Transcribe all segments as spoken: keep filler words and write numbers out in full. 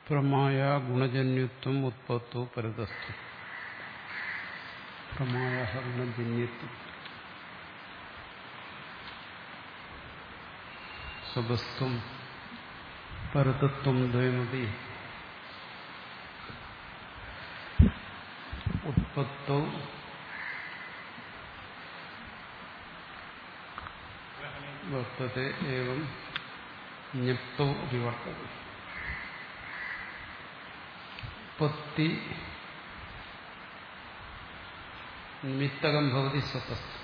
പ്രമായ ഗുണജന്യത്വം ഉത്പത്തോ പരതസ്തു. പ്രമായ ഗുണജന്യത്വം സ്വതസ്ത്വം പരതത്വം ദ്വയമപി ഉത്പത്തോ വർത്തത്തെ ഏവം ജ്ഞപ്തോ വിവർത്തത്തെ. ഉത്പത്തി നിമിത്തകം ഭവതി സ്വതസ്ത്വം.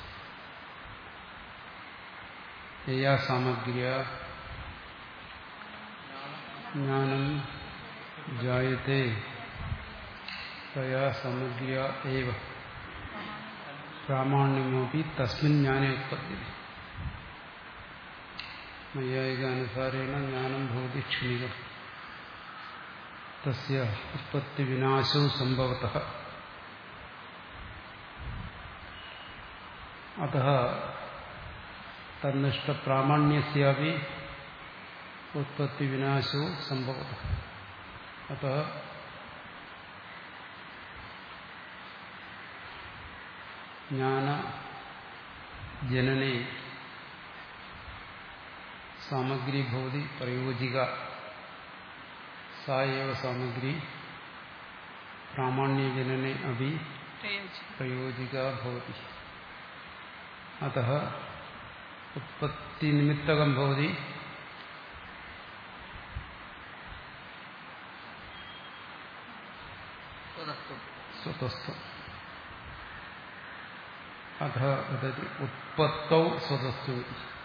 യയാ സാമഗ്രിയ ജ്ഞാനം ജായത്തെ തയാ സാമഗ്രിയ ഏവ പ്രാമാണ്യമപി തസ്മിൻ ജ്ഞാനേ ഉത്പദ്യത്തെ. നൈയായികാനുസാരേണ ജ്ഞാനം ഭവതി ക്ഷണികം. തസ്യ ഉത്പത്തി വിനാശോ സംഭവതഃ. അതഃ തന്നിഷ്ഠ പ്രാമാണ്യസ്യാപി ഉത്പത്തി വിനാശോ സംഭവതഃ. അതഃ ജ്ഞാന ജനനേ സാമഗ്രി ഭവതി പ്രയോജിക. सा एव सामग्री प्रामाण्यजनने अपि प्रयोजिका भवति. अतः उत्पत्तिनिमित्तकं भवति स्वतस्त्वम्. अतः वदति उत्पत्तौ स्वतस्त्वम्.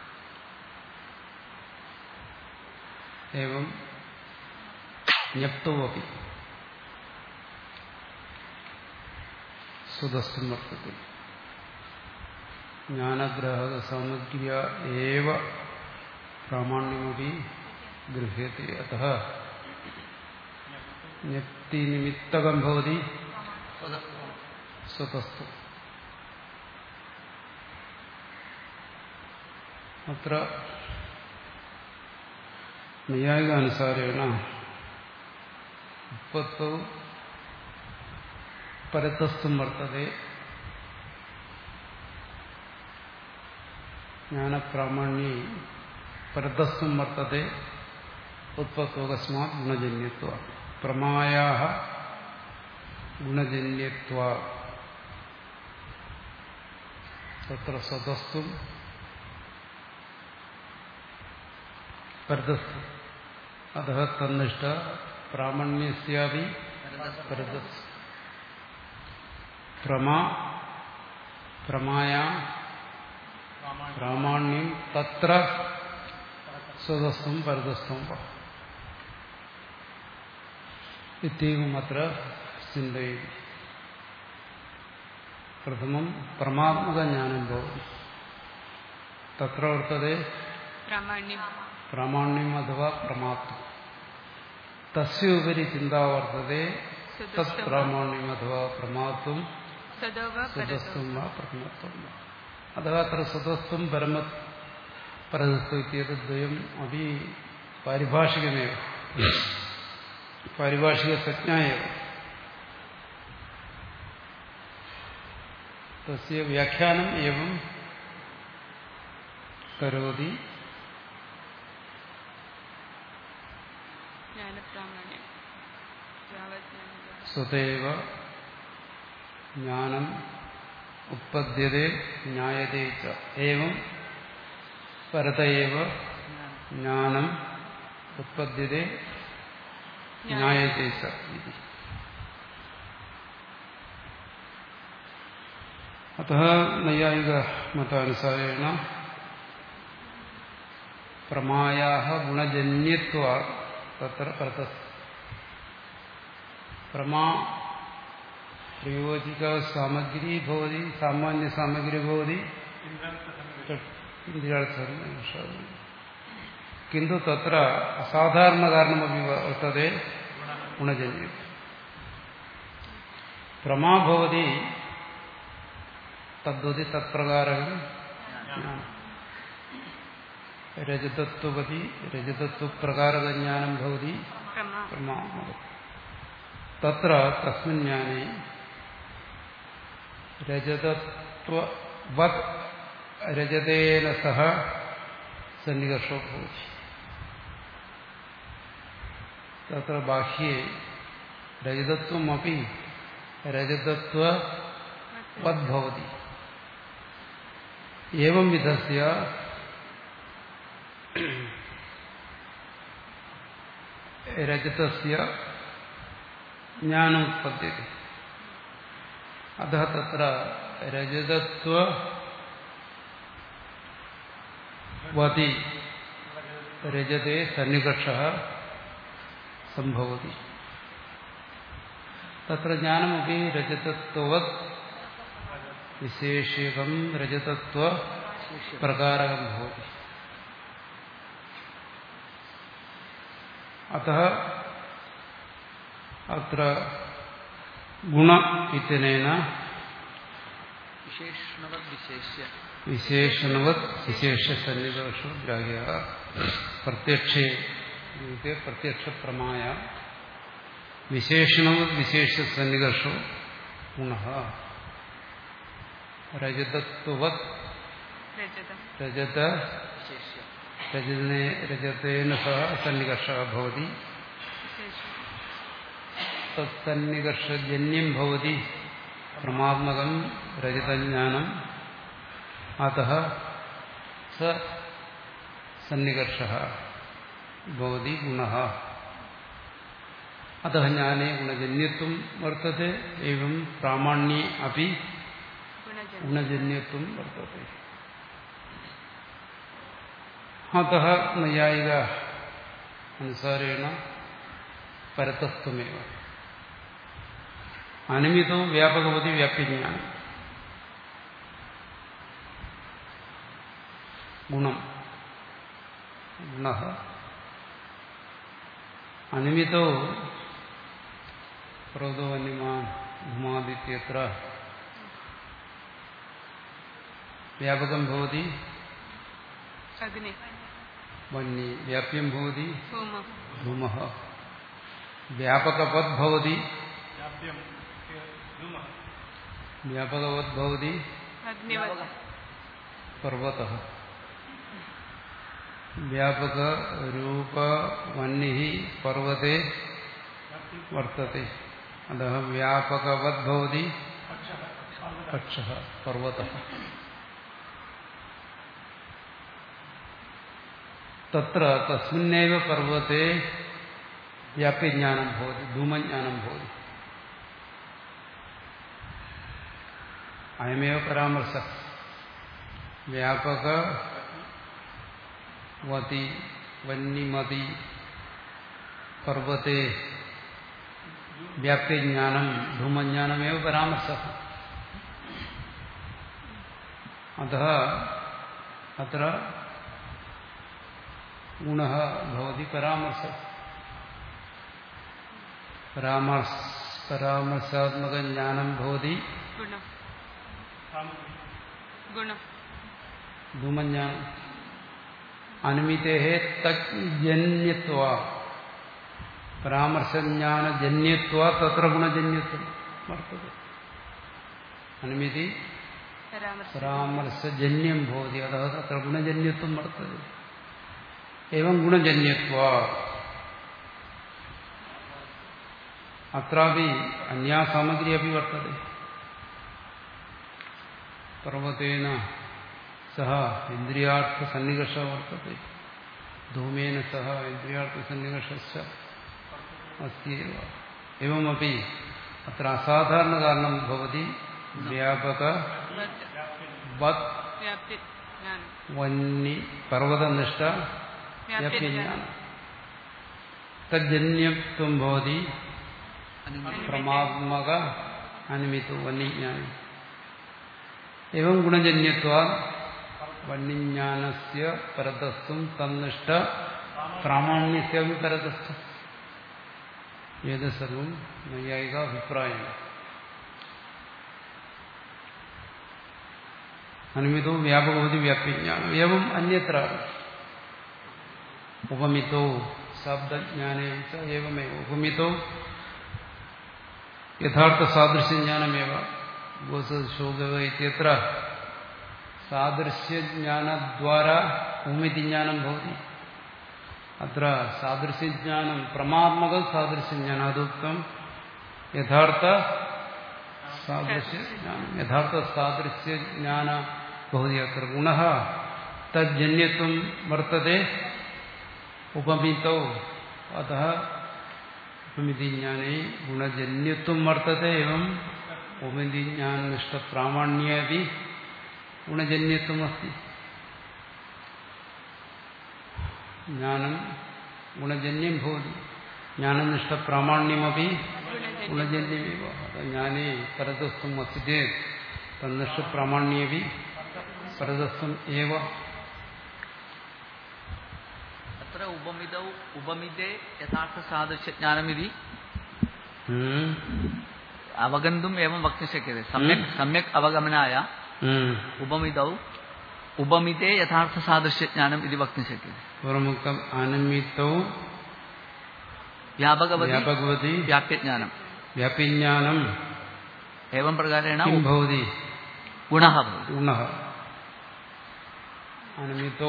एवं ജ്ഞപ്തോ അപി സ്വതസ്ത്വം വർത്തത്തെ. ജ്ഞാനഗ്രാഹക സാമഗ്രിയ ഏവ പ്രാമാണ്യമപി ഗൃഹ്യത്തെ. അതഃ ജ്ഞപ്തി നിമിത്തകം ഭവതി സ്വതസ്ത്വം. അത്ര നൈയായികാനുസാരേണ ഉത്പത്തോ പരതസ്ത്വം വർത്തത്തെ. ജ്ഞാനപ്രാമാണ്യേ പരതസ്ത്വം വർത്തത്തെ. ഉത്പത്തോ കസ്മാത് ഗുണജന്യത്വാത്. പ്രമായാഃ ഗുണജന്യത്വാത് തത്ര സ്വതസ്ത്വം പരതസ്ത്വം. അതഃ തന്നിഷ്ഠ പ്രാമാണ്യസ്യാപി പരതസ്ത്വം. പ്രമാ പ്രമായാ പ്രാമാണ്യം തത്ര സ്വതസ്ത്വം പരതസ്ത്വം വ ഇത്യവുമത്ര ചിന്തയതി. പ്രഥമം പ്രമാത്മകജ്ഞാനം ഭവതി. തത്ര വർത്തത്തെ പ്രാമാണ്യം അഥവാ പ്രമാത്വം. തസ്യോപരി ചിന്താ വർത്തത്തെ തത് പ്രാമാണ്യം അഥവാ പ്രമാത്വം സ്വതസ്ത്വം വാ പ്രമത്വം വാ. അഥവാ അത്ര സ്വതസ്ത്വം പരമ പരതസ്ത്വം ഇത്യദ്വയം അപി പാരിഭാഷികമേവ പാരിഭാഷിക സജ്ഞായേവ. തസ്യ വ്യാഖ്യാനം ഏവം കരോതി. സ്വതേവ ജ്ഞാനം ഉത്പദ്യത്തെ ജ്ഞായതേ ച ഏവം പരതയേവ ജ്ഞാനം ഉത്പദ്യത്തെ ജ്ഞായതേ ച ഇതി. അതഃ നൈയായിക മതാനുസാരേണ പ്രമായാഃ ഗുണജന്യത്വാത് തത്ര പരതസ്ത്വം. പ്രമാ പ്രയോജിക സാമഗ്രി ഭവതി. സാമാന്യ സാമഗ്രി ഭവതി കിന്തു തത്ര അസാധാരണ കാരണമപി വർത്തത്തെ ഗുണജന്യം. പ്രമാ ഭവതി തദ്വതി തത്പ്രകാരം രജതത്വപതി രജതത്വപ്രകാരക ജ്ഞാനം ഭവതി ക്രമാത്മകം. തത്ര തസ്മിൻ ജ്ഞാനേ രജതത്വവത് രജതേന സഹ സന്നികർഷോ ഭവതി. തത്ര ബാഹ്യേ രജതത്വമപി രജതത്വവത് ഭവതി. ഏവം വിധസ്യ രജതസ്യ ജ്ഞാനോത്പദ്യത്തെ. അതഃ തത്ര രജതത്വവതി രജതേ സന്നികർഷഃ സംഭവതി. തത്ര ജ്ഞാനമപി രജതത്വവത് വിശേഷികം രജതത്വ പ്രകാരകം ഭവതി. അതഃ അത്ര ഗുണ ഇത്യനേന വിശേഷണവത് വിശേഷ സന്നികർഷോ ഗ്രാഹ്യ പ്രത്യക്ഷേ പ്രത്യക്ഷ പ്രമായ വിശേഷണവത് വിശേഷ സന്നികർഷോ ഗുണ രജതത്വവത് രജത രജതേന സഹ സന്നികർഷഃ ഭവതി. തത്സന്നികർഷജന്യം ഭവതി ക്രമാത്മകം രജതജ്ഞാനം. അതഃ സ സന്നികർഷഃ ഭവതി ഗുണഃ. അതഃ ജ്ഞാനേ ഗുണജന്യത്വം വർത്തത്തെ. ഏവം പ്രാമാണ്യേ അപി ഗുണജന്യത്വം വർത്തത്തെ. അതഃ നൈയായിക അനുസാരേണ പരതസ്ത്വമേവ അനിമിതോ വ്യാപകവതി വ്യാപ്യജ്ഞാനം. ഗുണം ഗുണഃ അനിമിതോ ക്രോധോ അന്യമാൻ ധൂമാദിത്യത്ര വ്യാപകം ഭവതി വന്നി. വ്യാപ്യം ഭവതി ധൂമഃ. വ്യാപകവത് ഭവതി വ്യാപകവത് ഭവതി പർവതഃ. വ്യാപക രൂപ വന്നി പർവതേ വർത്തത്തെ. അതഃ വ്യാപകവത് ഭവതി പക്ഷഃ പർവതഃ. തത്ര തസ്മിന്നേവ പർവതേ വ്യാപ്യജ്ഞാനം ഭവതി ധൂമജ്ഞാനം ഭവതി. അയമേവ പരാമർശ വ്യാപക വതി വന്യമതി പർവതേ വ്യാപ്യജ്ഞാനം ധൂമജ്ഞാനമേവ പരാമർശ. അതഃ അത്ര ഗുണഃ ഭവതി പരാമർശ. പരാമർശ പരാമർശാത്മക ജ്ഞാനം ഭവതി ധൂമജ്ഞാനം. അനുമിതേഹ തജ്ജന്യത്വാ പരാമർശജ്ഞാനജന്യത്വാ തത്ര ഗുണജന്യത്വം വർത്തത്തെ. അനുമിതി പരാമർശജന്യം ഭവതി അതഃ തത്ര ഗുണജന്യത്വം വർത്തത്തെ. ഏവം ഗുണജന്യത്വാ അത്രാപി അന്യാ സാമഗ്രി അപി വർത്തത്തെ. പർവതേന സഹ ഇന്ദ്രിയാർത്ഥ സന്നികർഷ വർത്തത്തെ. ധൂമേന സഹ ഇന്ദ്രിയാർത്ഥ സന്നികർഷശ്ച അസ്ത്യൈവ. എവമപി അത്ര അസാധാരണ കാരണം ഭവതി വ്യാപക വത് വന്നി പർവതനിഷ്ഠ വ്യാപ്യജ്ഞാനം. തജ്ജന്യത്വം ഭവതി ക്രമാത്മക അനുമിതോ വന്യജ്ഞാനം. एवं गुणजन्यत्वात् वन्यज्ञानस्य परतस्त्वं तन्निष्ठ प्रामाण्यस्य अपि परतस्त्वम्. एतत् सर्वं नैयायिक अभिप्रायः. अनुमितो व्यापकभवति व्याप्यज्ञानम्. एवम् अन्यत्र उपमितो ശബ്ദജ്ഞാനേ ഏവമേവ ഉപമിതോ യഥാർത്ഥ സാദൃശ്യജ്ഞാനമേവ ഗോസശോക ഇത്യത്ര സാദൃശ്യജ്ഞാനദ്വാര ഭൂമിതിജ്ഞാനം ഭവതി. അത്ര സാദൃശ്യജ്ഞാനം പ്രമാത്മക സാദൃശ്യജ്ഞാനം അതുക്തം യഥാർത്ഥ സാദൃശ്യജ്ഞാനം യഥാർത്ഥ സാദൃശ്യജ്ഞാന ഭവതി. അത്ര ഗുണഃ തജ്ജന്യത്വം വർത്തതേ ഉപമിതൗ അതഃ ഉപമിതിജ്ഞാനേ ഗുണജന്യത്വം വർത്തതേ എവം ഉപമിതിജ്ഞാനനിഷ്ഠപ്രാമാണ്യേപി ഗുണജന്യത്വം അസ്തി. ജ്ഞാനം ഗുണജന്യം ഭവതി ജ്ഞാനനിഷ്ഠപ്രാമാണ്യമപി ഗുണജന്യമേവ. ജ്ഞാനേ പരതസ്ത്വം അസ്തി ചേത് തന്നിഷ്ഠപ്രാമാണ്യേപി പരതസ്ത്വം ഏവ. അത്ര ഉപമിതൗ ഉപമിതേ യഥാർത്ഥ സാദൃശ്യജ്ഞാനമിതി അവഗന്തും ഏവം വക്തും ശക്യത്തെ. സമ്യക് സമ്യക് അവഗമനായ ഉപമിതൗ ഉപമിതേ യഥാർത്ഥ സാദൃശ്യജ്ഞാനം ഇത് വക്തും ശക്യത്തെ. പൂർവമുക്തം അനമിതൗ വ്യാപകവതി വ്യാപ്യജ്ഞാനം വ്യാപ്യജ്ഞാനം ഏവം പ്രകാരേണ കിം ഭവതി ഗുണഃ ഭവതി. ഗുണഃ അനമിതൗ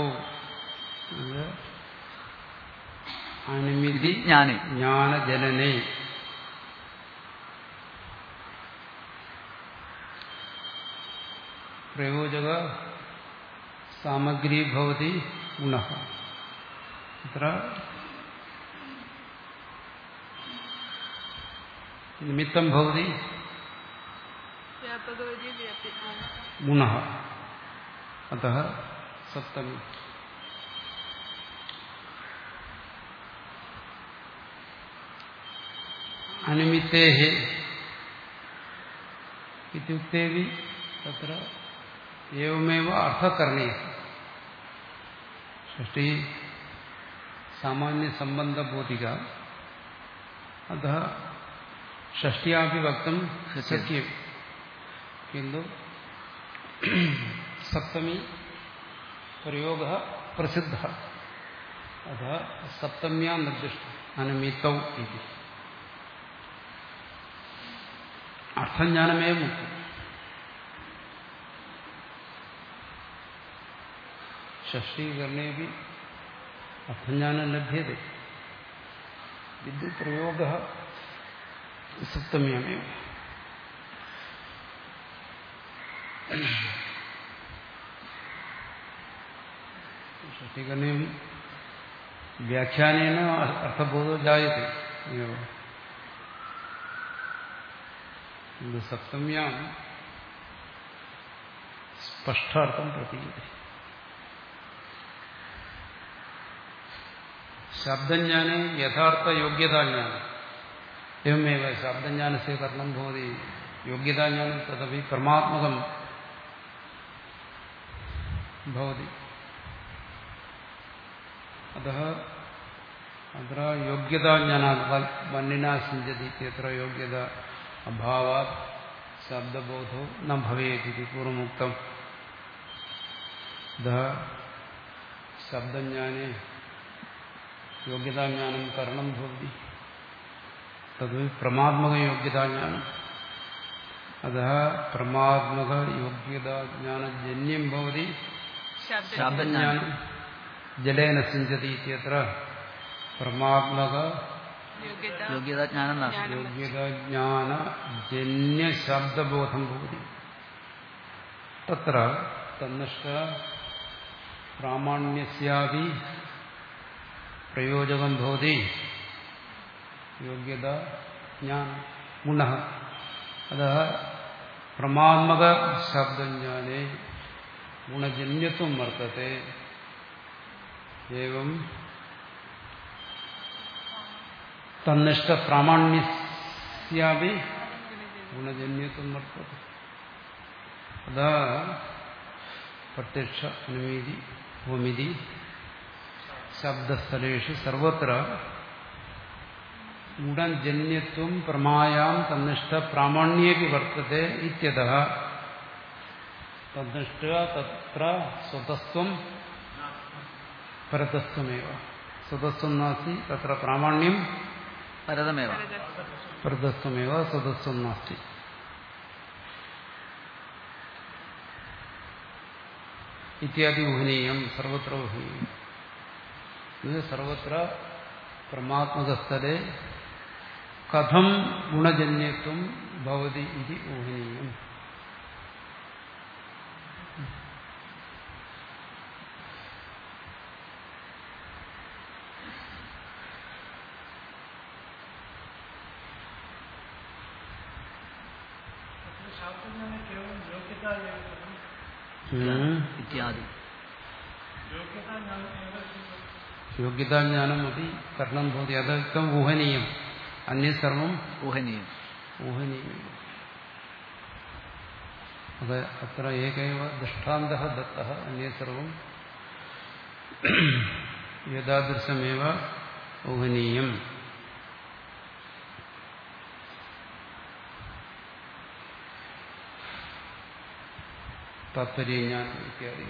അനമിതി ജ്ഞാനേ ജ്ഞാനജനനേ പ്രയോജക സാമഗ്രി ഭവതി ഗുണഃ. അത്ര നിമിത്തം ഭവതി ഗുണഃ. അതഃ സപ്തമി. അനിമിത്തേഹ ഇത്യുക്തേവി തത്ര ഏവമേവ അർത്ഥകരണീയ. ഷഷ്ടി സാമാന്യ സംബന്ധബോധിക അതഃ ഷഷ്ട്യാപി വക്തും ശക്യം. കിന്തു സപ്തമി പ്രയോഗഃ പ്രസിദ്ധഃ. അതഃ സപ്തമ്യാ നിർദ്ദിഷ്ടം അനമിതൗ ഇതി. അർത്ഥജ്ഞാനമേ മുഖ്യം. ഷഷ്ഠീകരണേപി അർത്ഥജ്ഞാനം ലഭ്യത്തെ. വിദ്യുത് പ്രയോഗഃ സപ്തമ്യാമേവ. ഷഷ്ഠീകരണേം വ്യാഖ്യാനേന അർത്ഥബോധോ ജായത്തെ. സപ്തമ്യാം സ്പഷ്ടാർത്ഥം പ്രതീയത്തെ. ശബ്ദജ്ഞാനെ യഥാർത്ഥ യോഗ്യതാജ്ഞാനം एवमेव शब्दज्ञानस्य करणं भवति योग्यताज्ञानं तदपि परमात्मकं भवति. अतः अत्र योग्यताज्ञानात् वन्निना सिञ्चति इत्यत्र योग्यता अभावात् शब्दबोधो न भवेत् इति पूर्वमुक्तम्. अतः शब्दज्ञाने योग्यताज्ञानं करणं भवति तद् प्रमात्मक योग्यताज्ञानम्. अतः प्रमात्मक योग्यताज्ञानजन्यं भवति शब्दज्ञानं जलेन सिञ्चति इत्यत्र प्रमात्मक योग्यताज्ञानं नास्ति. योग्यताज्ञानजन्यशब्दबोधं भवति. तत्र तन्निष्ठ प्रामाण्यस्यापि प्रयोजकं भवति योग्यता ज्ञान गुणः. अतः प्रमात्मक शब्दज्ञाने गुणजन्यत्वं वर्तते. एवं तन्निष्ठ प्रामाण्यस्यापि गुणजन्यत्वं वर्तते. अतः प्रत्यक्ष अनुमिति भूमिति शब्दस्थलेषु सर्वत्र गुणजन्यत्वं प्रमायां तन्निष्ठ प्रामाण्येपि वर्तते इत्यतः तन्निष्ठ तत्र स्वतस्त्वं परतस्त्वमेव സ്വതസ്വം നാസ്തി തത്ര പ്രാമാണ്യം പരതമേവ പരതസ്വമേവ സ്വതസ്വം നാസ്തി. ഇത്യാദി ഊഹനീയം സർവത്ര ഊഹനീയം. ഇത് സർവത്ര പരമാത്മകസ്ഥലെ കഥം ഗുണജന്യത്വം ഭവതി ഇതി ഊഹനീയം. ഇത്യാദി യോഗ്യതാജ്ഞാനം അതി കർണം ഭവതി. അതൊക്കെ ഊഹനീയം. അന്യസർവം ഊഹനീയം ഊഹനീയം. അത് അത്ര ഏകൈവ ദൃഷ്ടാന്തഃ ദത്തഃ അന്യസർവം യഥാദൃശമേവ ഊഹനീയം. താത്പര്യജ്ഞാനം ഇത്യാദി.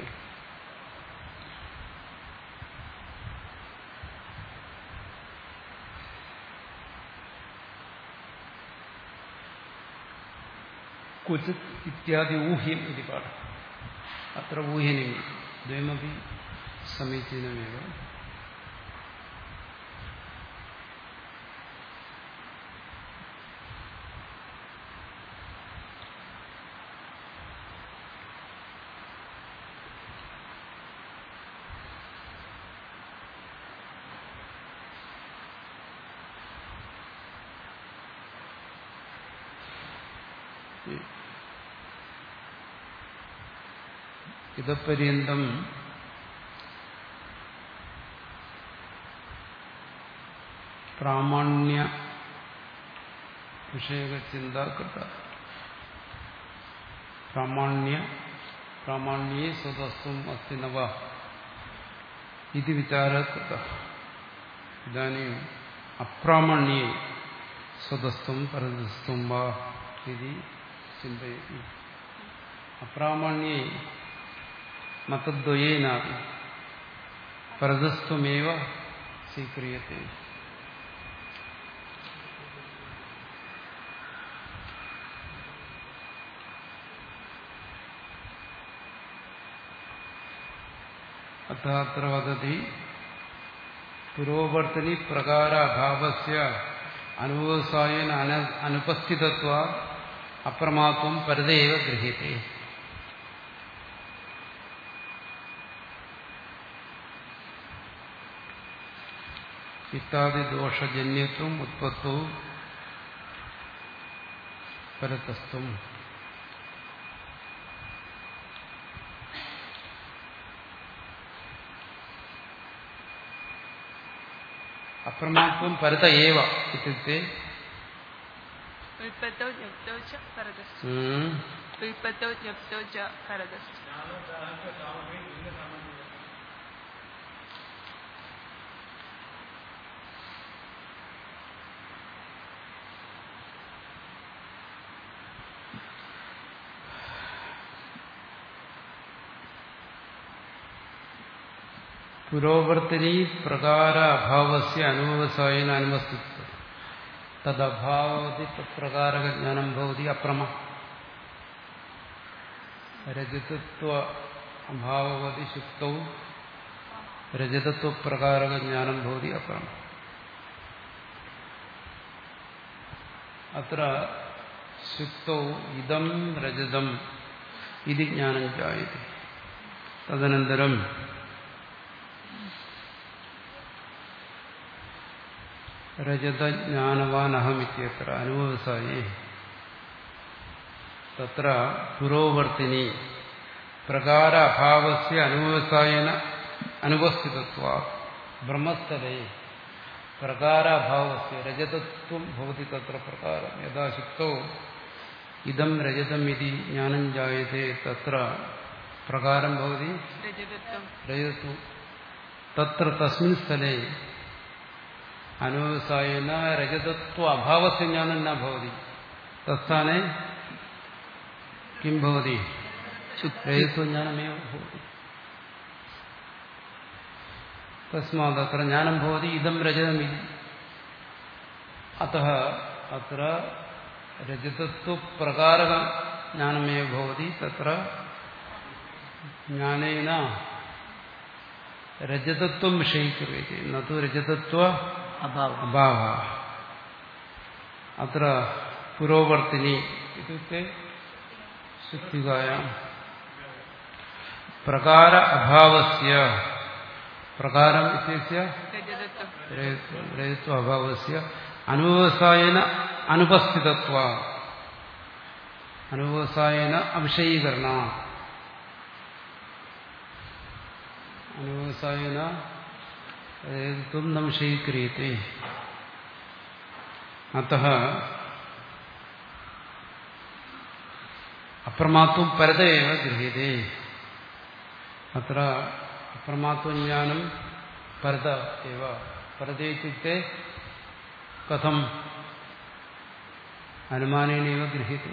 ക്വചിത് ഇത്യാദി ഊഹ്യം ഇതി പാഠം. അത്ര ഊഹ്യനും ദ്വയമപി സമീചീനമേവ. ഇതപര്യന്തം പ്രാമാണ്യ വിഷയകചിന്ത കൃത. പ്രാമാണ്യ പ്രാമാണ്യേ സ്വതസ്വം അസ്തി നവ ഇതി വിചാര കൃത. ഇദാനീം അപ്രാമാണ്യേ സ്വതസ്വം പരതസ്വം വാ ഇതി ചിന്തയതി. അപ്രാമാണ്യേ മതദ്വയേനാപി പരതസ്ത്വമേവ സ്വീക്രിയത്തെ. അത്ര വദതി പുരോവർത്തിനി പ്രകാരാഭാവസ്യ അനുവസായേന അനുപസ്ഥിതത്വാ അപ്രമാത്വം പരതയേവ ഗൃഹ്യത്തെ. ഇത്യാദി ദോഷജന്യത്വം ഉത്പത്തവും പരതസ്ത്വം. അപ്രമാത്വം പരത ഏവ ഇത്യുക്തെ ഉൽപ്പത്തോ ജ്ഞപ്തോ ച പരതസ്തു. ഉൽപ്പത്തോ ജ്ഞപ്തോ ച പരതസ്തു. പുരോവർത്തിനി പ്രകാര അഭാവസ്യ അനുവസായേന അനുപസ്ഥിതത്വം തദഭാവതി തത്പ്രകാരജ്ഞാനം ഭവതി അപ്രമ. രജതത്വ അഭാവവതി ശുക്തൗ രജതത്വപ്രകാരജ്ഞാനം ഭവതി അപ്രമ. അത്ര ശുക്തൗ ഇദം രജതം ഇതി ജ്ഞാനം ജായത്തെ. തദനന്തരം രജതജ്ഞാനവാനഹമിത്യത്ര അനുവസായേ തത്ര പുരോവർത്തിനി പ്രകാര അഭാവസ്യ അനുവസായേന അനുപസ്ഥിതത്വാ ബ്രഹ്മസ്ഥലേ പ്രകാരാഭാവസ്യ രജതത്വം ഭവതി തത്ര പ്രകാരം. യഥാ ശുക്തോ ഇദം രജതം ഇതി ജ്ഞാനം ജായത്തെ തത്ര പ്രകാരം ഭവതി രജതത്വം. തത്ര തസ്മിൻ സ്ഥലേ അനുവസായേന രജതത്വ അഭാവസ്യ ജ്ഞാനം ന ഭവതി. തസ്ഥാനെ കിം ഭവതി? രജതത്വജ്ഞാനമേവ ഭവതി. തസ്മാത് അത്ര ജ്ഞാനം ഭവതി ഇതം രജതമിതി. അതഃ അത്ര രജതത്വപ്രകാരക ജ്ഞാനമേവ ഭവതി. തത്ര ജ്ഞാനേന രജതത്വം വിഷയീക്രിയത്തെ നതു രജതത്വ അഭാവ. അത്ര പുരോവർത്തിനി ഇത്യുക്തെ ശുദ്ധികായാം പ്രകാര അഭാവസ്യ പ്രകാരം ഇത്യസ്യ രജതത്വ അഭാവസ്യ അനുവസായേന അനുപസ്ഥിതത്വ അനുവസായേന അവിഷയീകരണ അനുവസായേന രജതത്വം ന വിഷയീക്രിയത്തെ. അതഃ അപ്രമാത്വം പരത ഏവ ഗൃഹ്യത്തെ. അത്ര അപ്രമാത്വജ്ഞാനം പരത ഏവ. പരത ഇത്യുക്തെ കഥം അനുമാനേനൈവ ഗൃഹ്യത്തെ.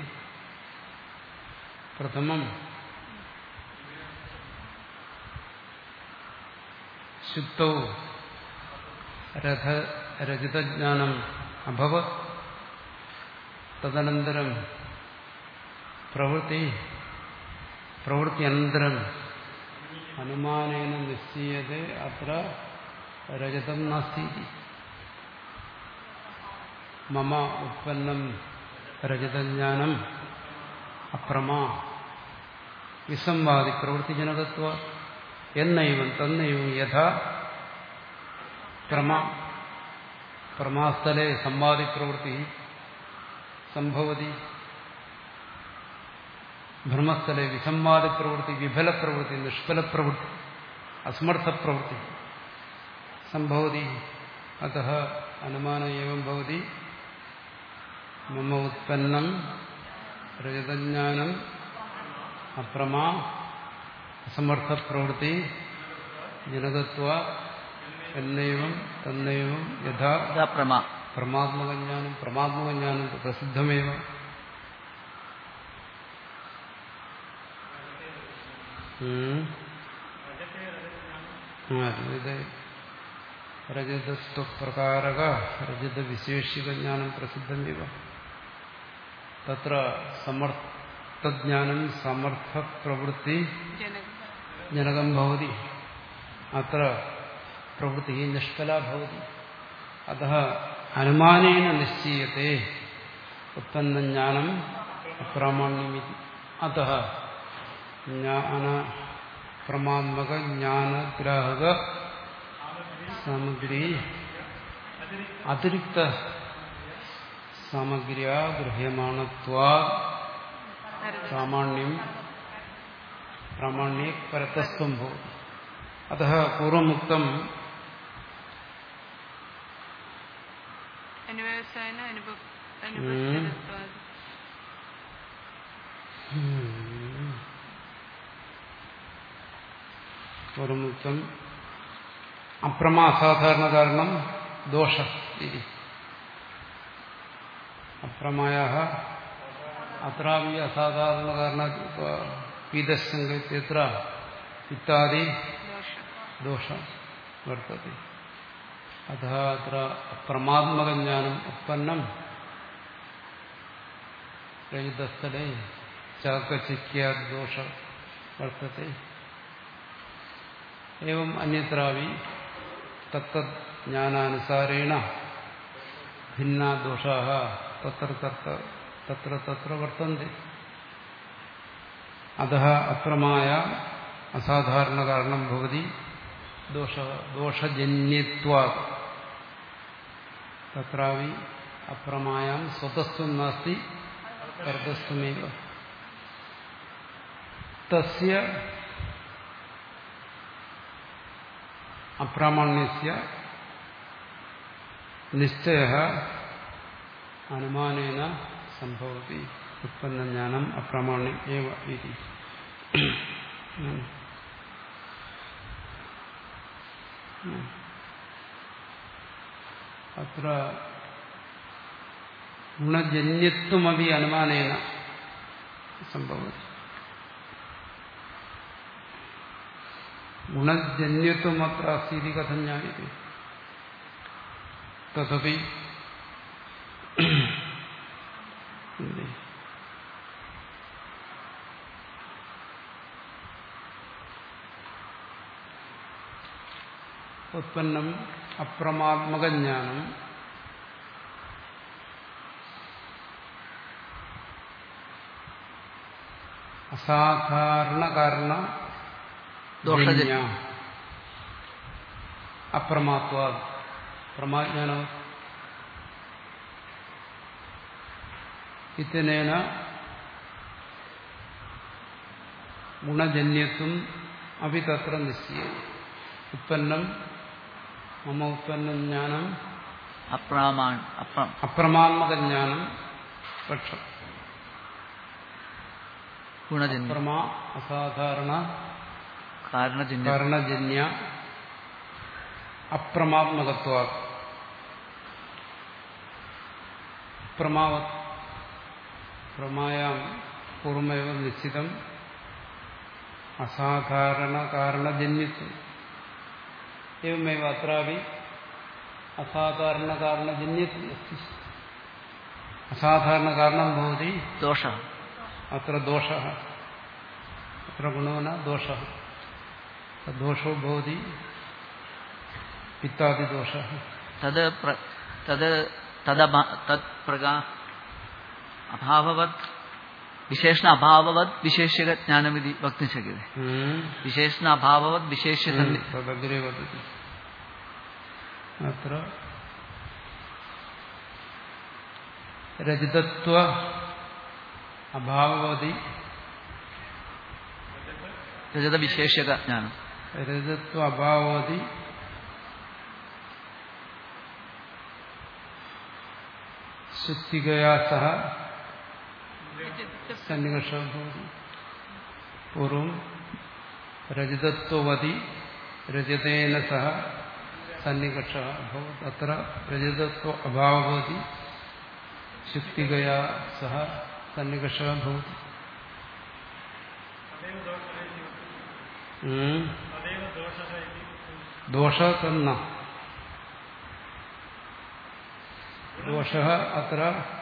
പ്രഥമം ശുദ്ധൗ രഥ രജതജ്ഞാനം അഭവത്. തദനന്തരം പ്രവൃത്തി പ്രവൃത്തി അനന്തരം അനുമാനേന നിശ്ചീയത്തെ അത്ര രജതം നാസ്തി. മമ ഉത്പന്നം രജതജ്ഞാനം അപ്രമാ വിസംവാദി പ്രവൃത്തിജനകത്വ എന്നൈവം തന്നൈവം യഥാ പ്രമാ പ്രമാസ്ഥലേ സംവാദി പ്രവൃത്തി സംഭവതി ബ്രഹ്മസ്ഥലേ വിസംവാദ പ്രവൃത്തി വിഫല പ്രവൃത്തി നിഷ്ഫല പ്രവൃത്തി അസമർത്ഥ പ്രവൃത്തി സംഭവതി. അതഃ അനുമാന ഏവം ഭവതി മമ ഉത്പന്നം രജതജ്ഞാനം അപ്രമാ അസമർത്ഥ പ്രവൃത്തി ജനകത്വ എന്നൈവം തന്നൈവം യഥാ പ്രമാ പ്രമാത്മകജ്ഞാനം പ്രമാത്മകജ്ഞാനം പ്രസിദ്ധമേവ. രജതത്വപ്രകാരക രജത വിശേഷിക ജ്ഞാനം പ്രസിദ്ധമേവ. തത്ര സമർത്ഥജ്ഞാനം സമർത്ഥ പ്രവൃത്തി ജനകം ഭവതി. അത്ര പ്രവൃത്തി നിഷ്ഫല ഭവതി. അതഃ അനുമാനേന നിശ്ചീയത്തെ ഉത്പന്നജ്ഞാനം അപ്രാമാണ്യമിതി. അതഃ ജ്ഞാന പ്രമാത്മക ജ്ഞാനഗ്രാഹക സാമഗ്രി അതിരിക്ത സാമഗ്രിയാ ഗൃഹ്യമാണത്വാ പ്രാമാണ്യം പ്രാമാണ്യേ പരതസ്ത്വം ഭവതി. അതഃ പൂർവമുക്തം അനുവ്യവസായേന അനുപസ്ഥിതത്വാത് പൂർവമുക്തം അപ്രമാ അസാധാരണ കാരണം ദോഷ ഇതി. അപ്രമായാഃ അത്രാപി അസാധാരണ കാരണ പീതസംഗത്യത്ര ഇത്യാദി ദോഷ വർത്തത്തെ. അതഃ അത്ര അപ്രമാത്മകജ്ഞാനം ഉത്പന്നം രജതസ്ഥലേ ചാകചിക്യാദ് ദോഷ വർത്തത്തെ. ഏവം അന്യത്രാപി തത്തത് ജ്ഞാനാനുസാരേണ ഭിന്നാ ദോഷാഃ തത്ര തത്ര തത്ര വർത്തന്തെ. അതഃ അപ്രമായ അസാധാരണ കാരണം ഭവതി ദോഷ ദോഷജന്യത്വാത്. തത്രാപി അപ്രമായാം സ്വതസ്ത്വം നാസ്തി പരതസ്ത്വമേവ. തസ്യ അപ്രാമാണ്യസ്യ നിശ്ചയഃ അനുമാനേന സംഭവതി. ഉത്പന്നജ്ഞാനം അപ്രാമാണ്യം ഏവ ഇതി. അത്ര ഗുണജന്യത്വമപി അനുമാനേന സംഭവതി. ഗുണജന്യത്വമത്ര അസ്ഥിതി കഥം ജ്ഞായത്തെ തഥപി ഉത്പന്നം അപ്രമാത്മകജ്ഞാനം അസാധാരണ കാരണ ജന്യ അപ്രമാത്വ പ്രമാജ്ഞാനം ഇത്തനേന ഗുണജന്യത്വം അഭി തത്ര നിശ്ചയം ഉത്പന്നം മമ ഉത്പന്നം ജ്ഞാനം അപ്രമാൺ അപ്രമാത്മകജ്ഞാനം പക്ഷം ഗുണജന്യ അപ്രമാ അസാധാരണ കാരണജന്യ കാരണജന്യ അപ്രമാത്മകത്വ പ്രമാവത് പ്രമായാം പൂർവമേവ നിശ്ചിതം അസാധാരണ കാരണജന്യത്വം एवमेव अत्रापि असाधारणकारणजन्यत्वम् अस्ति असाधारणकारणं भवति दोषः अत्र दोषः अत्र गुणो न दोषः दोषो भवति पित्तादिदोषः तद् तद् तदभा तत् प्रगा अभाववत् विशेषण अभाववत् विशेष्य ज्ञानमिति वक्तुं शक्यते विशेषण अभाववत् विशेष्य तदग्रे वदति अत्र रजतत्व अभाववति रजत विशेष्य ज्ञानं रजतत्व अभाववति शुक्तिगया सह सन्निकर्षः भवति पूर्वं रजतत्ववति रजतेन सह सन्निकर्षः भवति अत्र रजतत्व अभावः भवति शुक्तिगया सह सन्निकर्षः भवति दोषः तन्न दोषः अत्र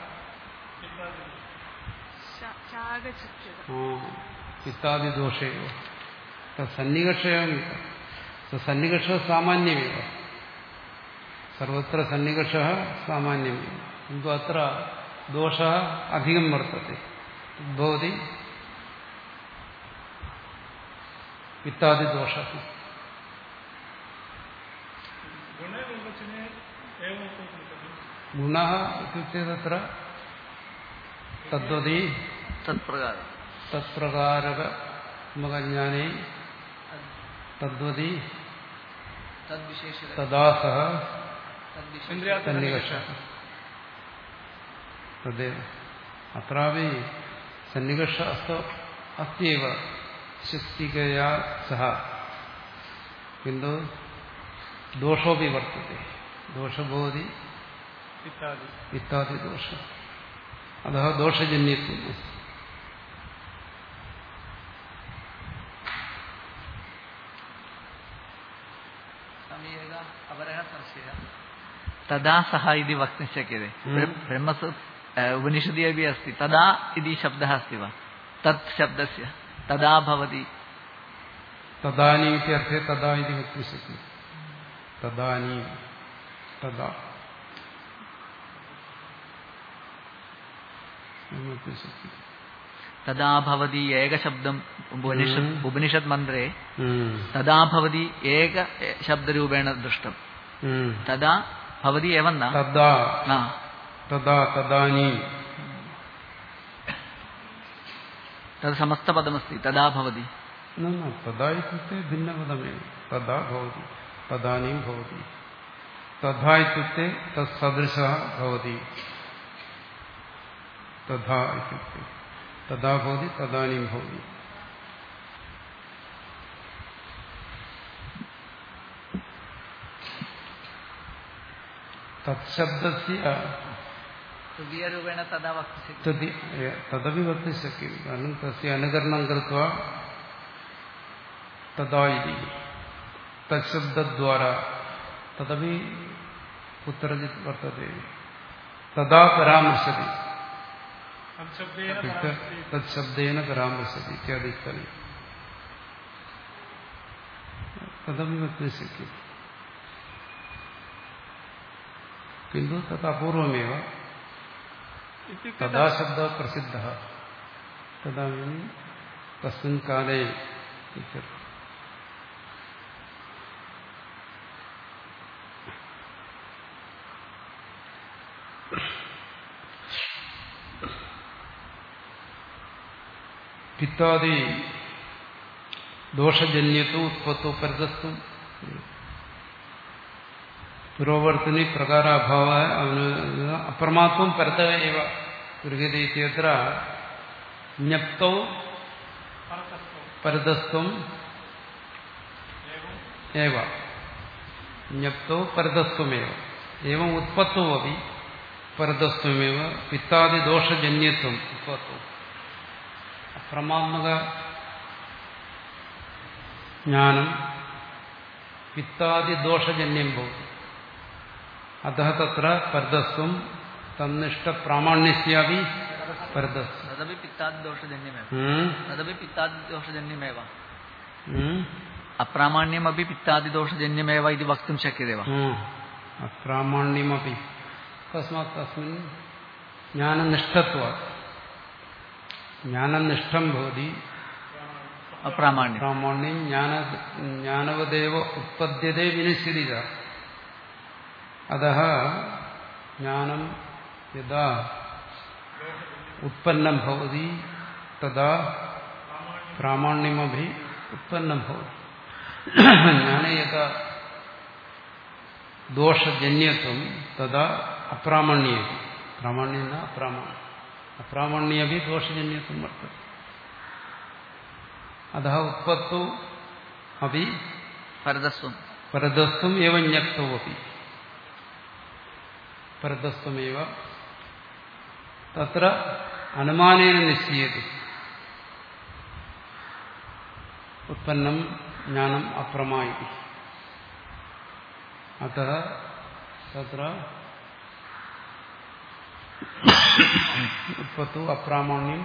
पित्तादिदोषे तत्सन्निकर्षः सन्निकर्षः सामान्यमेव सर्वत्र सन्निकर्षः सामान्यमेव किन्तु अत्र दोषः अधिकं वर्तते भवति पित्तादिदोषः गुणः इत्युक्ते तत्र तद्वदि तत्प्रकार तत्प्रकारकमज्ञाने तद्वदि तद्विशेष्य तदा सह तद्विशेष्य सन्निकर्षः तदेव अत्रापि सन्निकर्षः अस्त्येव शुक्तिगया सह किन्तु दोषोऽपि वर्तते दोषो भवति पित्तादिदोषः अतः दोषजन्यत्वम् अस्ति तदा सह इति वक्तुं शक्यते ब्रह्मसु उपनिषदि अपि अस्ति तदा इति शब्दः अस्ति वा तत् शब्दस्य तदा भवति तदानीम् इति अर्थे तदा इति वक्तुं शक्यते तदानीं तदा वक्तुं शक्यते तदा भवति एकशब्दम् उपनिषत् उपनिषत् मन्त्रे तदा भवति एक शब्दरूपेण दृष्टम् तदा भवति एवं न तदा तदा तदानीं तद् समस्तपदमस्ति तदा भवति न न तदा इत्युक्ते भिन्नपदमेव तदा भवति तदानीं भवति तथा इत्युक्ते तत्सदृशः भवति तथा इत्युक्ते तदा भवति तदानीं भवति तत्शब्दस्य तृतीयरूपेण तदा वक्तुं शक्यते तदपि वक्तुं शक्यते कारणं तस्य अनुकरणं कृत्वा तदा इति തശബ്ദദ്വാര തദപി കുത്രചിത് വർത്തത്തെ തദാ പരാമർശതി തത്ശബ്ദേന പരാമർശതി ഇത്യാദി സ്ഥലം തദപി വക്തും ശക്യം കിന്തു തത് അപൂർവമേവ തദാ ശബ്ദ പ്രസിദ്ധഃ തദാ തസ്മിൻ കാലേ ഇത്യർത്ഥം. പിത്താദി ദോഷജന്യത്വ ഉത്പത്തോ പരിതസ്ത്വം പുരോവർത്തിനി പ്രകാരാഭാവ അവന് അപ്രമാത്വം പരത ഏവ ഗൃഹീതീത്യത്ര ജ്ഞപ്തോ പരതസ്ത്വം ഏവ ജ്ഞപ്തോ പരതസ്ത്വമേവ ഏവം ഉത്പത്തോ അപി പരതസ്ത്വമേവ പിത്താദി ദോഷജന്യത്വം ഉത്പത്തോ അപ്രമാത്മക ജ്ഞാനം പിത്താദി ദോഷജന്യം ഭവതി അതഃ തത്ര പരതസ്ത്വം തന്നിഷ്ട പ്രാമാണ്യസ്യാപി പരതസ്ത്വം തദപി പിത്താദി ദോഷജന്യമേവ തദപി പിത്താദി ദോഷജന്യമേവ അപ്രാമാണ്യമപി പിത്താദി ദോഷജന്യമേവ ഇതി വക്തും ശക്യതേ വാ അപ്രാമാണ്യമപി തസ്മാത് തസ്മിൻ ജ്ഞാനനിഷ്ഠത്വാത് ജ്ഞാനനിഷ്ഠം ഭവതി അപ്രാമാണ്യം പ്രാമാണ്യം ജ്ഞാന ജ്ഞാനവദേവ ഉത്പദ്യതേ വിനശ്യതിത അതഃ ജ്ഞാനം യഥാ ഉത്പന്നം ഭവതി തദാ പ്രാമാണ്യമഭി ഉത്പന്നം ഭവതി ജ്ഞാനേ യഥാ ദോഷജന്യത്വം തദാ അപ്രാമാണ്യം പ്രാമാണ്യം ന അപ്രാമാണ്യം അപ്രാമാണ്യമഭി ദോഷജന്യത്വം വർത്തത്തെ അതഃ ഉത്പത്തോ അപി പരതസ്ത്വം പരതസ്ത്വം ഏവ ജ്ഞപ്തോ അപി പരതസ്ത്വമേവ തത്ര അനുമാനേന നിശ്ചയതി ഉത്പന്നം ജ്ഞാനം അപ്രമായി അതഃ തത്ര ഉത്പത്തോ അപ്രാമാണ്യം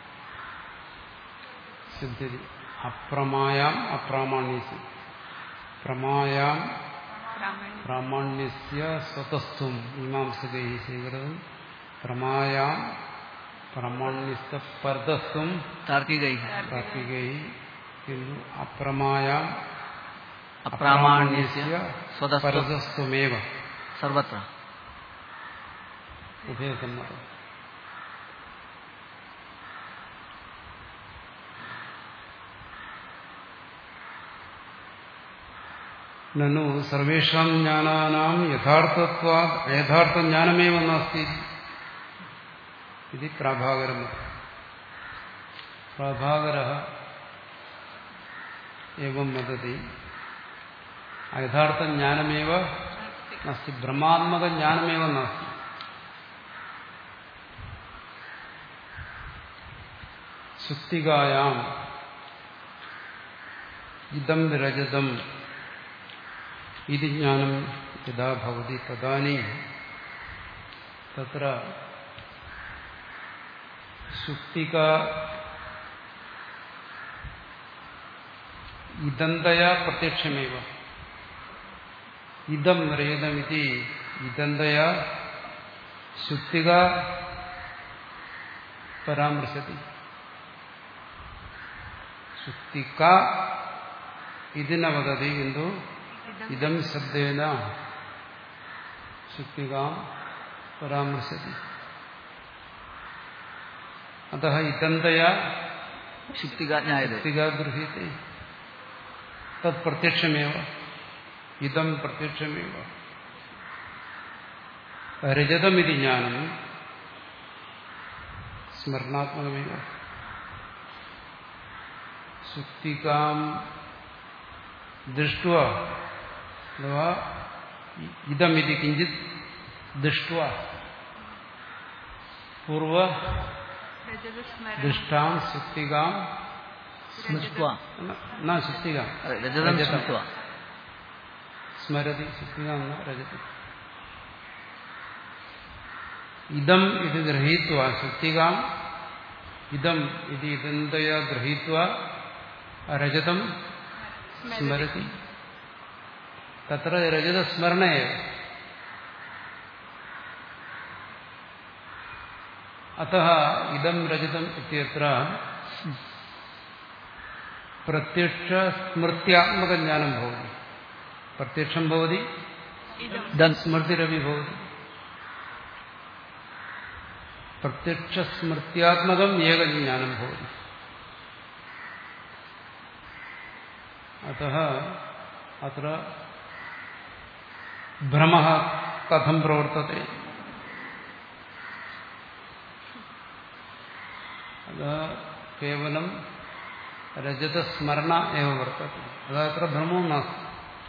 സിദ്ധ്യതി അപ്രമായാം അപ്രാമാണ്യസ്യ പ്രമായാം പ്രാമാണ്യസ്യ സ്വതസ്ത്വം മീമാംസകൈഃ സ്വീകൃതം പ്രമായാം പ്രാമാണ്യസ്യ പരതസ്ത്വം താർക്കികൈഃ താർക്കികൈഃ കിന്തു അപ്രമായാം അപ്രാമാണ്യസ്യ അപ്രാമാണ്യസ്യ പരതസ്ത്വമേവ സർവത്ര ഉഭയസമ്മതം. നനു സർവേഷാം ജ്ഞാനാനാം യഥാർത്ഥത്വാദ് യഥാർത്ഥ ജ്ഞാനമേവ നാസ്തി ഇത് പ്രാഭാകരം. പ്രാഭാകരഃ ഏവം വദതി യഥാർത്ഥ ജ്ഞാനമേവ നാസ്തി ബ്രഹ്മാത്മക ജ്ഞാനമേവ നാസ്തി. സുക്തികായാം ഇദം രജതം ഇതി ജ്ഞാനം യഥാ ഭവതി തദാനീം തത്ര സുക്തിക ഇദന്തയാ പ്രത്യക്ഷമേവ ഇദം രജതമിതി ഇദന്തയാ സുക്തിക പരാമർശതി. സുക്തിക ഇതിന വദതി കിന്തു ഇദം ശബ്ദേന സുക്തികാം പരാമർശതി. അതഃ ഇദന്തയാ ശുക്തികാ ജ്ഞായതേ ശുക്തികാ ഗൃഹീതേ തത് പ്രത്യക്ഷമേവ ഇദം പ്രത്യക്ഷമേവ. രജതമിതി ജ്ഞാനം സ്മരണാത്മകമേവ. സുക്തികാം ദൃഷ്ട്വാ അഥവാ ഇദമിതി കിഞ്ചിത് ദൃഷ്ട്വാ പൂർവ ദൃഷ്ടാം സുക്തികാം സ്മൃത്വാ ന സുക്തികാം രജതം സ്മൃത്വാ സ്മരതി സുപ്തിക എന്ന രജതം. ഇതം ഇത് ഗ്രഹീത്വ സുപ്തികാം ഇതം ഇത് ഇതന്തയ ഗ്രഹീത്വ രജതം സ്മരതി. തത്ര രജതസ്മരണേ അതഃ ഇദം രജതം ഇത്യത്ര പ്രത്യക്ഷ സ്മൃത്യാത്മക ജ്ഞാനം ഭവതി. പ്രത്യക്ഷം ഭവതി സ്മൃതിരവി ഭവതി. പ്രത്യക്ഷ സ്മൃത്യാത്മകം ഏകജ്ഞാനം ഭവതി. അതഃ അത്ര ഭ്രമഃ കഥം പ്രവർത്തത്തെ. അത് കേവലം രജതസ്മരണ ഏവ വർത്തത്തെ. അതത്ര ഭ്രമവും നാസ്തി.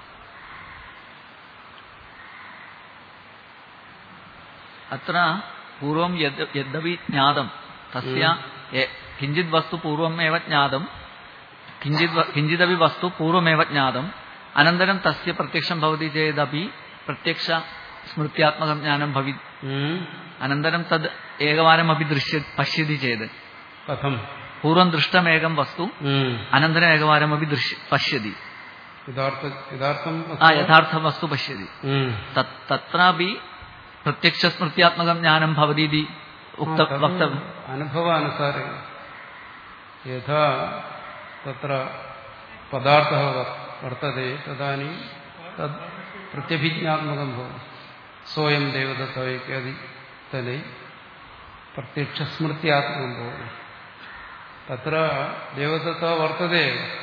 അത്ര പൂർവം യദ്യപി ജ്ഞാതം തസ്യ കിഞ്ചിത് വസ്തു പൂർവമേവ ജ്ഞാതം കിഞ്ചിദപി വസ്തു പൂർവമേവ ജ്ഞാതം അനന്തരം തസ്യ പ്രത്യക്ഷം ഭവതി ചേദപി പ്രത്യക്ഷ സ്മൃത്യാത്മകം ജ്ഞാനം ഭവി. അനന്തരം തദ് ഏകവാരമപി ദൃശ്യ പശ്യതി ചേത് കഥം പൂർവം ദൃഷ്ടമേകം വസ്തു അനന്തരം ഏകവാരമപി പശ്യതി. ആ യഥാർത്ഥ വസ്തു പശ്യതി. തത്രാപി പ്രത്യക്ഷ സ്മൃത്യാത്മകം ജ്ഞാനം ഭവതി വക്തവ്യം. അനുഭവാനുസാരം യഥാ തത്ര പദാർത്ഥഃ വർത്തതേ തദാനീം തദ് പ്രത്യഭിജ്ഞാത്മകം ഭവതി. സ്വയം ദേവദത്ത ഇത്യാദി തലേ പ്രത്യക്ഷ സ്മൃത്യാത്മകം ഭവതി. തത്ര ദേവദത്ത വർത്തതേ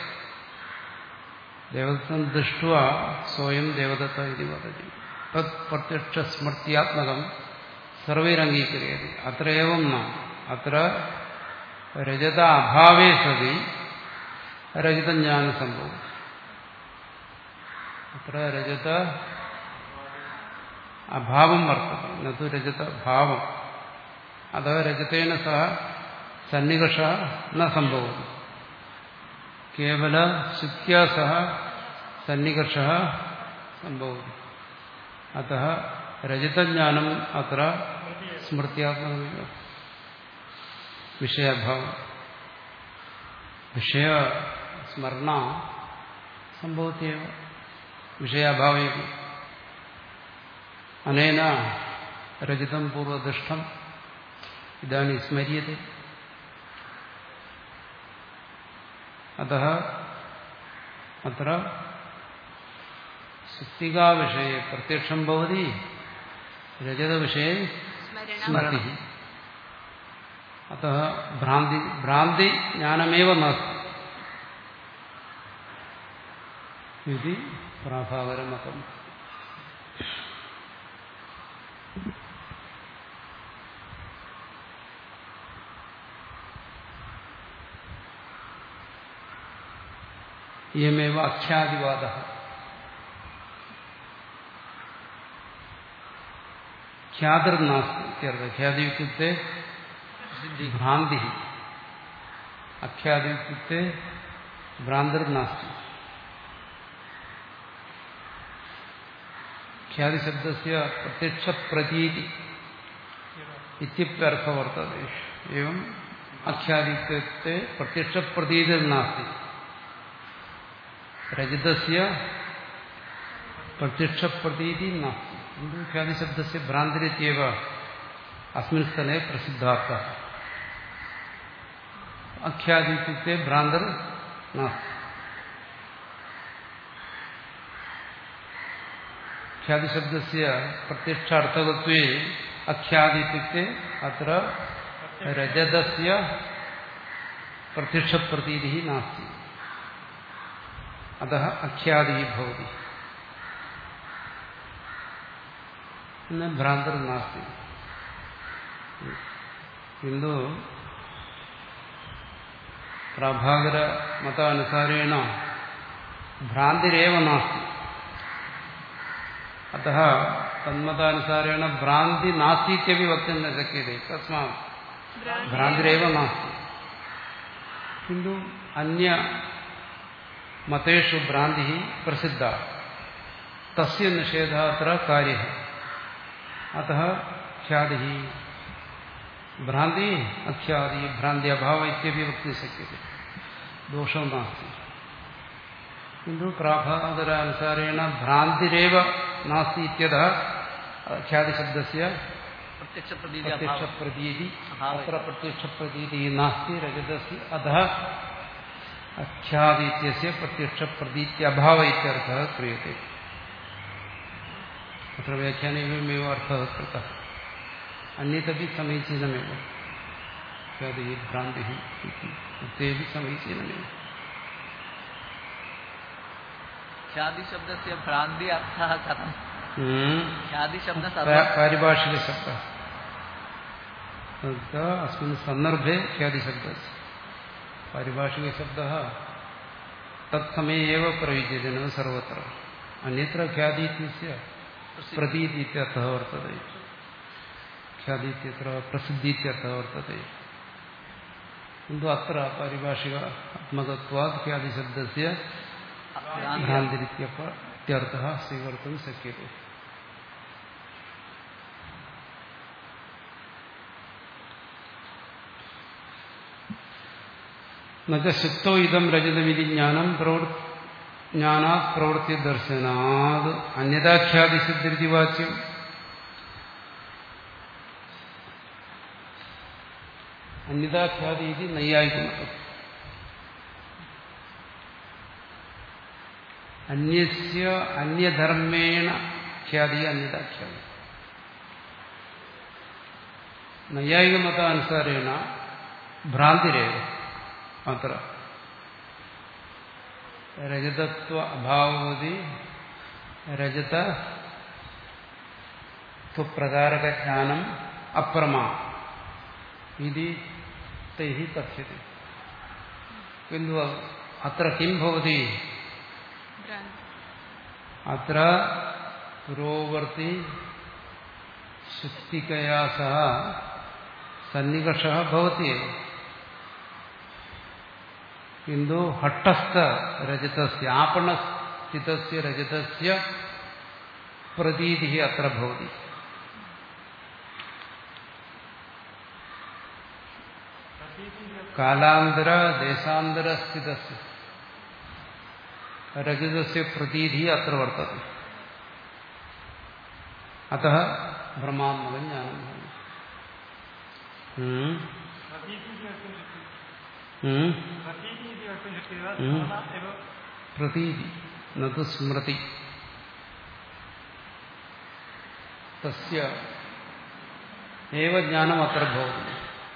ദേവദത്തം ദൃഷ്ട്വാ സ്വയം ദേവദത്ത ഇതി വദതി. തത് പ്രത്യക്ഷ സ്മൃത്യാത്മകം സർവൈരംഗീകരിയതി. അത്ര ഏവം ന അത്ര രജത അഭാവേ സതി രജതജ്ഞാന സംഭവം. അത്ര രജത അഭാവം വർത്തത്തെ നതു രജത ഭാവം. അത രജതേന സഹ സന്നികർഷ ന സംഭവം. കേവല ശുക്ത്യാ സഹ സന്നികർഷ സംഭവം. അതഃ രജതജ്ഞാനം അത്ര സ്മൃത്യാത്മക വിഷയാഭാവം. വിഷയ സ്മരണ സംഭവത്യേവ വിഷയാഭാവേ. അനേന രജതം പൂർവദൃഷ്ടം ഇദാനീം സ്മര്യത്തെ. അതഃ അത്ര സുപ്തികാവിഷയെ പ്രത്യക്ഷം ഭവതി രജതവിഷയെ സ്മൃതി. അതഃ ഭ്രാന്തി ഭ്രാന്തി ജ്ഞാനമേവ നാസ്തി ഇതി പ്രാഭാകരമതം. ഇയമേവ അഖ്യാദിവാദഃ. ഖ്യാതിർനാസ്തി ഇത്യർത്ഥः. ഖ്യാതി ഇത്യുക്തെ ഭ്രാന്തി. അഖ്യാതി ഇത്യുക്തെ ഭ്രാന്തിർനാസ്തി. ഖ്യാതിശബ്ദസ്യ പ്രത്യക്ഷപ്രതീതി ഇത്യർത്ഥः വർത്തते. एवं അഖ്യാതി ഇത്യുക്തെ പ്രത്യക്ഷപ്രതീതിർനാസ്തി. രജതസ്യ പ്രത്യക്ഷപ്രതീതി നാസ്തി. किन्तु ख्यातिशब्दस्य भ्रान्तिरित्येव अस्मिन् स्थले प्रसिद्धार्थः. अख्यादि इत्युक्ते भ्रान्तिर् नास्ति. ख्यातिशब्दस्य प्रत्यक्षार्थकत्वे अख्यादि इत्युक्ते अत्र रजतस्य प्रत्यक्षप्रतीतिः नास्ति. अतः अख्यादिः भवति. भ्रांतिर्नास्ति. किन्तु प्रभाकर मतानुसारेण भ्रांतिरेव नास्ति. अतः तन्मतानुसारेण भ्रांति नास्ति इत्यपि वक्तुं न शक्यते. तस्मात् भ्रांतिरेव नास्ति. किन्तु अन्य मतेषु भ्रान्तिः प्रसिद्धा. तस्य निषेधः अत्र कार्यः अतः ख्यातिः भ्रान्ति अख्याति भ्रान्ति अभाव इत्यपि वक्तुं शक्यते दोषो नास्ति किन्तु प्राभाकरानुसारेण भ्रान्तिरेव नास्ति इत्यतः ख्यातिशब्दस्य प्रत्यक्षप्रतीति अत्र प्रत्यक्षप्रतीतिः नास्ति रजतस्य अतः अख्याति इत्यस्य प्रत्यक्षप्रतीत्यभाव इत्यर्थः क्रियते अत्र व्याख्याने एवमेव अर्थः कृतः अन्यदपि समीचीनमेव ख्यातिः भ्रान्तिः तेपि समीचीनमेव ख्यातिशब्दस्य भ्रान्ति अर्थः कथम् ख्यातिशब्दः पारिभाषिकशब्दः अस्मिन् सन्दर्भे ख्यातिशब्दस्य पारिभाषिकशब्दः तत्समये एव प्रयुज्यते न सर्वत्र अन्यत्र ख्याति इत्यस्य प्रतीति इत्यर्थः वर्तते ख्याति इत्यत्र प्रसिद्धि इत्यर्थः वर्तते किन्तु अत्र पारिभाषिकात्मकत्वात् ख्यातिशब्दस्य भ्रान्तिरित्यर्थः स्वीकर्तुं शक्यते न च शुक्तो इदं रजतमिति ज्ञानं प्रवृत्ति ज्ञानात् प्रवृत्तिदर्शनात् अन्यदाख्यातिसिद्धिरिति वाच्यं अन्यदाख्याति इति नैयायिकमतम् अन्यस्य अन्यधर्मेण ख्याति अन्यदाख्याति नैयायिकमतानुसारेण भ्रान्तिरेव अत्र रजतत्व अभाववति रजत प्रकारकज्ञानम् अप्रमा इति तैः कथ्यते किन्तु अत्र किं भवति अत्र पुरोवर्ती शुक्तिकया सह सन्निकर्षः भवति एव किन्तु हट्टस्थ रजतस्य आपणस्थितस्य रजतस्य प्रतीतिः अत्र भवति कालान्तर देशान्तरस्थितस्य रजतस्य प्रतीतिः अत्र वर्तते अतः ब्रह्मात्मकं ज्ञानं प्रतीति न तु स्मृति तस्य एव ज्ञानम् अत्र भवति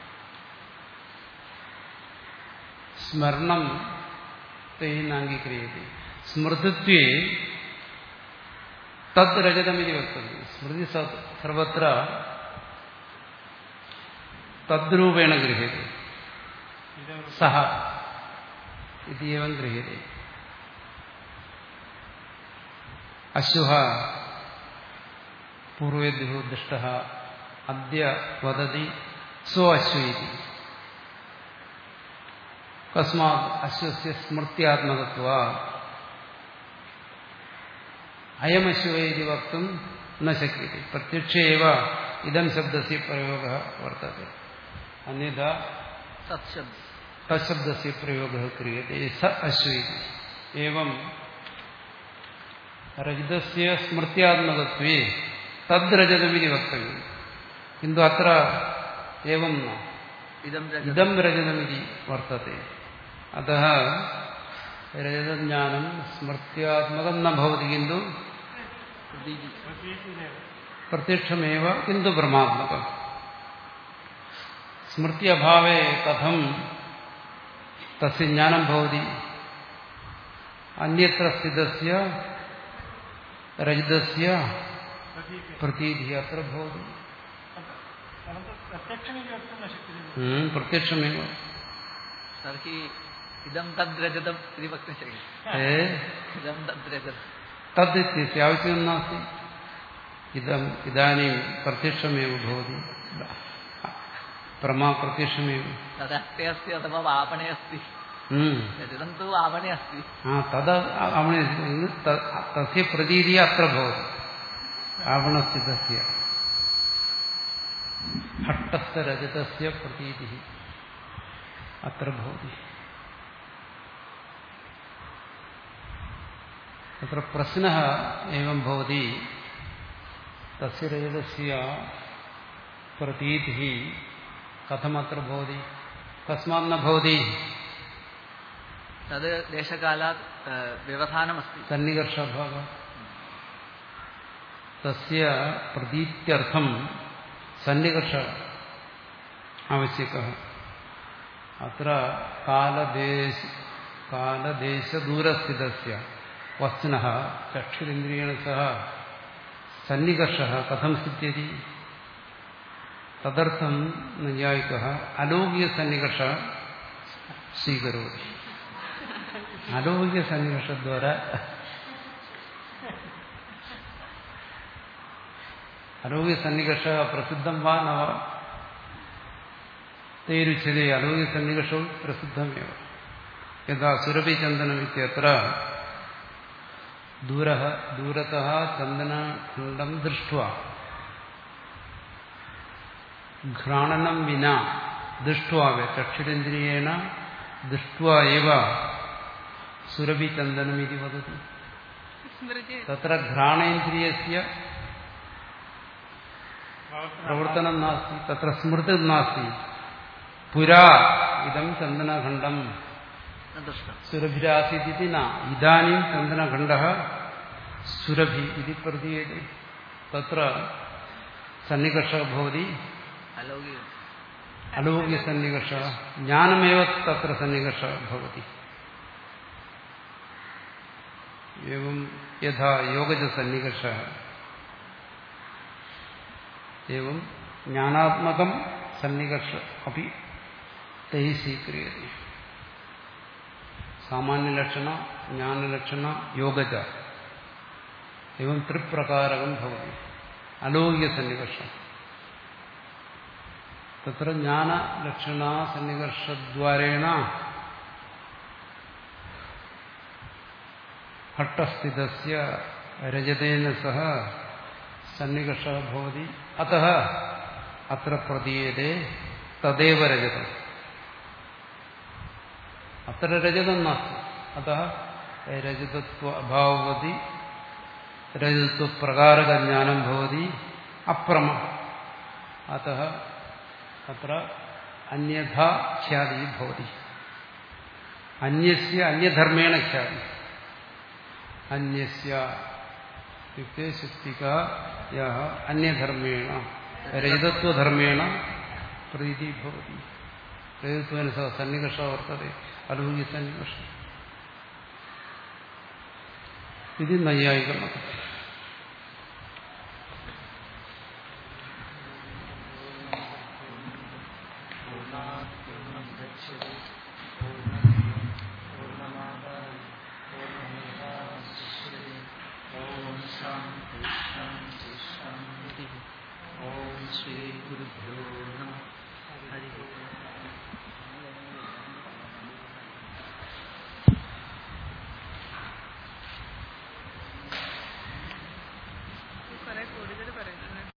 स्मरणं तैः नाङ्गीक्रियते स्मृतित्वे तद् रजतमिति वक्तव्यं स्मृति सर्वत्र तद्रूपेण गृह्यते सः इति एवं गृह्यते अश्वः पूर्वेभ्यो दृष्टः अद्य वदति सो अश्व इति कस्मात् अश्वस्य स्मृत्यात्मकत्वात् अयमश्व इति वक्तुं न शक्यते प्रत्यक्षे एव इदं शब्दस्य प्रयोगः वर्तते अन्यथा तत्शब्दस्य प्रयोगः क्रियते स अश्व इति एवं रजतस्य स्मृत्यात्मकत्वे तद्रजतमिति वक्तव्यं किन्तु अत्र एवं न इदं रजतमिति वर्तते अतः रजतज्ञानं स्मृत्यात्मकं न भवति किन्तु प्रत्यक्षमेव किन्तु ब्रह्मात्मकम् स्मृति अभावे कथं तस्य ज्ञानं भवति अन्यत्र स्थितस्य रजतस्य प्रतीतिः अत्र भवति प्रत्यक्षमेव तर्हि इदं तद्रजतम् इति वक्तुं शक्यते इदं तद्रजतम् तद् इत्यस्य आवश्यकं नास्ति इदम् इदानीं प्रत्यक्षमेव भवति प्रमा प्रत्यक्षमेव तदस्ति अस्ति अथवा आपणे अस्ति रजतं तु आवणे अस्ति तदा आवणे तस्य प्रतीतिः अत्र भवति आवणस्थितस्य हट्टस्य रजतस्य प्रतीतिः अत्र भवति तत्र प्रश्नः एवं भवति तस्य रजतस्य प्रतीतिः कथमत्र भवति कस्मात् न भवति तद् देशकालात् व्यवधानमस्ति सन्निकर्षभावः तस्य प्रतीत्यर्थं सन्निकर्ष आवश्यकः अत्र कालदेश कालदेशदूरस्थितस्य वस्तुनः चक्षुरिन्द्रियेण सह सन्निकर्षः कथं सिद्ध्यति तदर्थं नैयायिकः अलौकिकसन्निकर्षः स्वीकरोति अलौकिकसन्निकर्षद्वारा अलौकिकसन्निकर्षः प्रसिद्धं वा न वा तैरुच्यते अलौकिकसन्निकर्षौ प्रसिद्धमेव यदा सुरभिचन्दनम् इत्यत्र दूरः दूरतः चन्दनखण्डं दृष्ट्वा घ्राणनं विना दृष्ट्वा चक्षुरिन्द्रियेण दृष्ट्वा एव सुरभिचन्दनम् इति वदति तत्र घ्राणेन्द्रियस्य प्रवर्तनं नास्ति तत्र स्मृतिर्नास्ति पुरा इदं चन्दनखण्डं सुरभिरासीत् इति न इदानीं चन्दनखण्डः सुरभि इति प्रतीयते तत्र सन्निकर्षः भवति अलौकिकसन्निकर्षः ज्ञानमेव तत्र सन्निकर्षः भवति एवं यथा योगजसन्निकर्षः एवं ज्ञानात्मकं सन्निकर्ष अपि तैः स्वीक्रियते सामान्यलक्षण ज्ञानलक्षण योगज एवं त्रिप्रकारकं भवति अलौकिकसन्निकर्षः तत्र ज्ञानलक्षणसन्निकर्षद्वारेण हट्टस्थितस्य रजतेन सह सन्निकर्षः भवति अतः अत्र प्रतीयते तदेव रजतम् अत्र रजतं नास्ति अतः रजतत्व अभाववति रजतत्वप्रकारकज्ञानं भवति अप्रमा अतः अत्र अन्यथा ख्यातिः भवति अन्यस्य अन्यधर्मेण ख्यातिः अन्यस्य इत्युक्ते शुक्तिका यः अन्यधर्मेण रजतत्वधर्मेण प्रीतिः भवति रजतत्वेन सह सन्निकर्षः वर्तते अलौकिकसन्निकर्षः इति नैयायिकमतम्